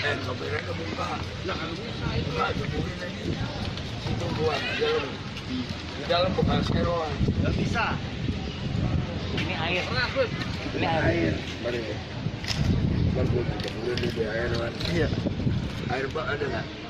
Kamera kebuka. Lah kalau bisa itu lah, jempurin aja. Itu buat di dalam bukan seroan. Nggak bisa. Ini air. Ini air. Mari. Baru kita mulai di air kan. Iya. Air bak ada nggak?